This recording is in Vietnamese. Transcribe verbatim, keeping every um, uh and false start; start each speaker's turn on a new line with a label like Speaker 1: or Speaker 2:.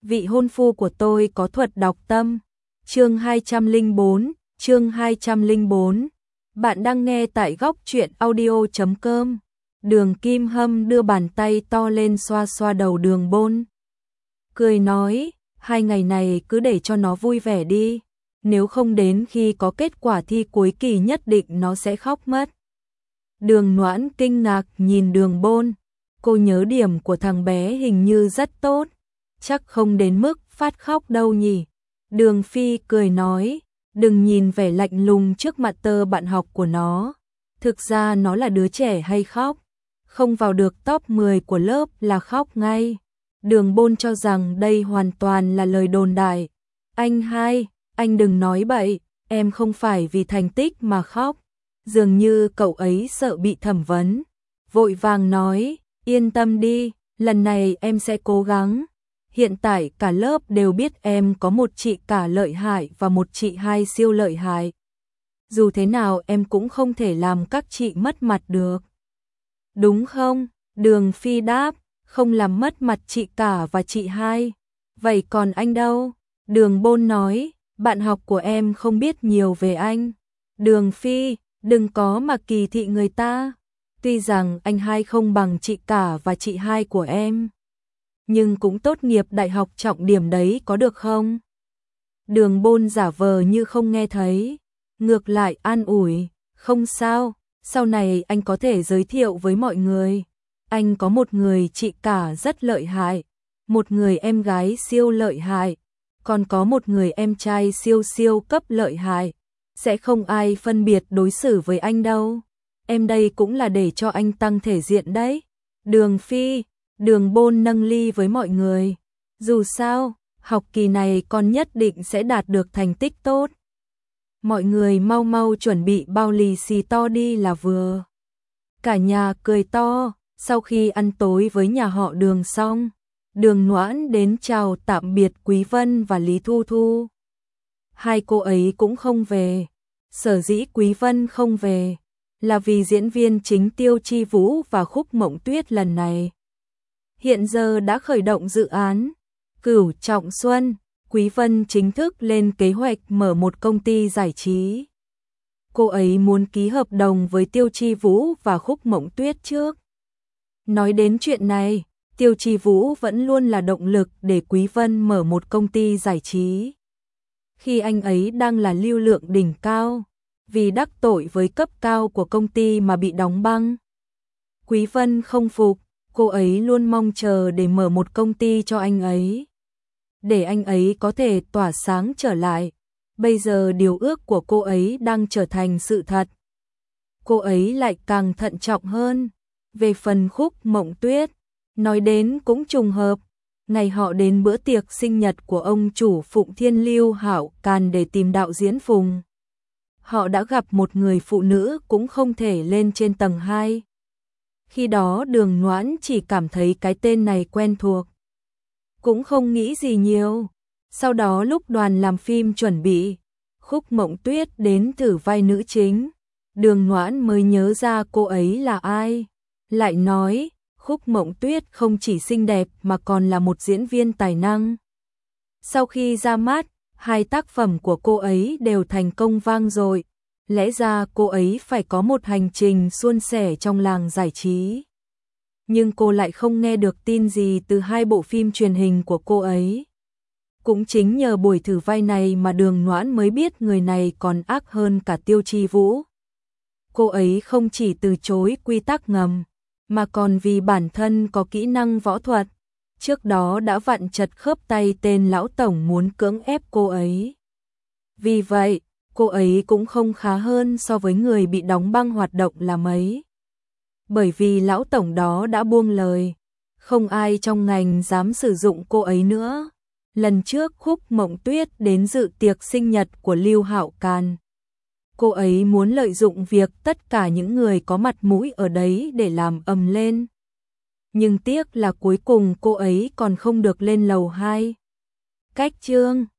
Speaker 1: vị hôn phu của tôi có thuật đọc tâm. Chương hai trăm lẻ bốn, chương hai trăm lẻ bốn. Bạn đang nghe tại góc truyện audio chấm com. Đường Kim Hâm đưa bàn tay to lên xoa xoa đầu Đường Bôn. Cười nói, hai ngày này cứ để cho nó vui vẻ đi. Nếu không đến khi có kết quả thi cuối kỳ nhất định nó sẽ khóc mất. Đường Noãn kinh ngạc nhìn Đường Bôn. Cô nhớ điểm của thằng bé hình như rất tốt. Chắc không đến mức phát khóc đâu nhỉ. Đường Phi cười nói, đừng nhìn vẻ lạnh lùng trước mặt tơ bạn học của nó. Thực ra nó là đứa trẻ hay khóc. Không vào được top mười của lớp là khóc ngay. Đường Bôn cho rằng đây hoàn toàn là lời đồn đại. Anh hai, anh đừng nói bậy, em không phải vì thành tích mà khóc. Dường như cậu ấy sợ bị thẩm vấn. Vội vàng nói, yên tâm đi, lần này em sẽ cố gắng. Hiện tại cả lớp đều biết em có một chị cả lợi hại và một chị hai siêu lợi hại. Dù thế nào em cũng không thể làm các chị mất mặt được. Đúng không? Đường Phi đáp, không làm mất mặt chị cả và chị hai. Vậy còn anh đâu? Đường Bôn nói, bạn học của em không biết nhiều về anh. Đường Phi, đừng có mà kỳ thị người ta. Tuy rằng anh hai không bằng chị cả và chị hai của em, nhưng cũng tốt nghiệp đại học trọng điểm đấy có được không? Đường Bôn giả vờ như không nghe thấy, ngược lại an ủi, không sao, sau này anh có thể giới thiệu với mọi người. Anh có một người chị cả rất lợi hại, một người em gái siêu lợi hại, còn có một người em trai siêu siêu cấp lợi hại. Sẽ không ai phân biệt đối xử với anh đâu. Em đây cũng là để cho anh tăng thể diện đấy. Đường Phi, Đường Bôn nâng ly với mọi người. Dù sao, học kỳ này con nhất định sẽ đạt được thành tích tốt. Mọi người mau mau chuẩn bị bao lì xì to đi là vừa. Cả nhà cười to, sau khi ăn tối với nhà họ Đường xong, Đường Noãn đến chào tạm biệt Quý Vân và Lý Thu Thu. Hai cô ấy cũng không về. Sở dĩ Quý Vân không về là vì diễn viên chính Tiêu Chi Vũ và Khúc Mộng Tuyết lần này hiện giờ đã khởi động dự án Cửu Trọng Xuân. Quý Vân chính thức lên kế hoạch mở một công ty giải trí. Cô ấy muốn ký hợp đồng với Tiêu Chi Vũ và Khúc Mộng Tuyết trước. Nói đến chuyện này, Tiêu Chi Vũ vẫn luôn là động lực để Quý Vân mở một công ty giải trí. Khi anh ấy đang là lưu lượng đỉnh cao, vì đắc tội với cấp cao của công ty mà bị đóng băng. Quý Vân không phục, cô ấy luôn mong chờ để mở một công ty cho anh ấy, để anh ấy có thể tỏa sáng trở lại. Bây giờ điều ước của cô ấy đang trở thành sự thật. Cô ấy lại càng thận trọng hơn. Về phần Khúc Mộng Tuyết, nói đến cũng trùng hợp. Ngày họ đến bữa tiệc sinh nhật của ông chủ Phụng Thiên Lưu Hạo Càn để tìm đạo diễn Phùng. Họ đã gặp một người phụ nữ cũng không thể lên trên tầng hai. Khi đó Đường Noãn chỉ cảm thấy cái tên này quen thuộc, cũng không nghĩ gì nhiều. Sau đó lúc đoàn làm phim chuẩn bị, Khúc Mộng Tuyết đến thử vai nữ chính. Đường Noãn mới nhớ ra cô ấy là ai. Lại nói, Khúc Mộng Tuyết không chỉ xinh đẹp mà còn là một diễn viên tài năng. Sau khi ra mắt, hai tác phẩm của cô ấy đều thành công vang dội. Lẽ ra cô ấy phải có một hành trình suôn sẻ trong làng giải trí. Nhưng cô lại không nghe được tin gì từ hai bộ phim truyền hình của cô ấy. Cũng chính nhờ buổi thử vai này mà Đường Noãn mới biết người này còn ác hơn cả Tiêu Chi Vũ. Cô ấy không chỉ từ chối quy tắc ngầm, mà còn vì bản thân có kỹ năng võ thuật. Trước đó đã vặn chật khớp tay tên lão tổng muốn cưỡng ép cô ấy. Vì vậy, cô ấy cũng không khá hơn so với người bị đóng băng hoạt động là mấy. Bởi vì lão tổng đó đã buông lời, không ai trong ngành dám sử dụng cô ấy nữa. Lần trước Khúc Mộng Tuyết đến dự tiệc sinh nhật của Lưu Hạo Càn, cô ấy muốn lợi dụng việc tất cả những người có mặt mũi ở đấy để làm ầm lên. Nhưng tiếc là cuối cùng cô ấy còn không được lên lầu hai. Cách chương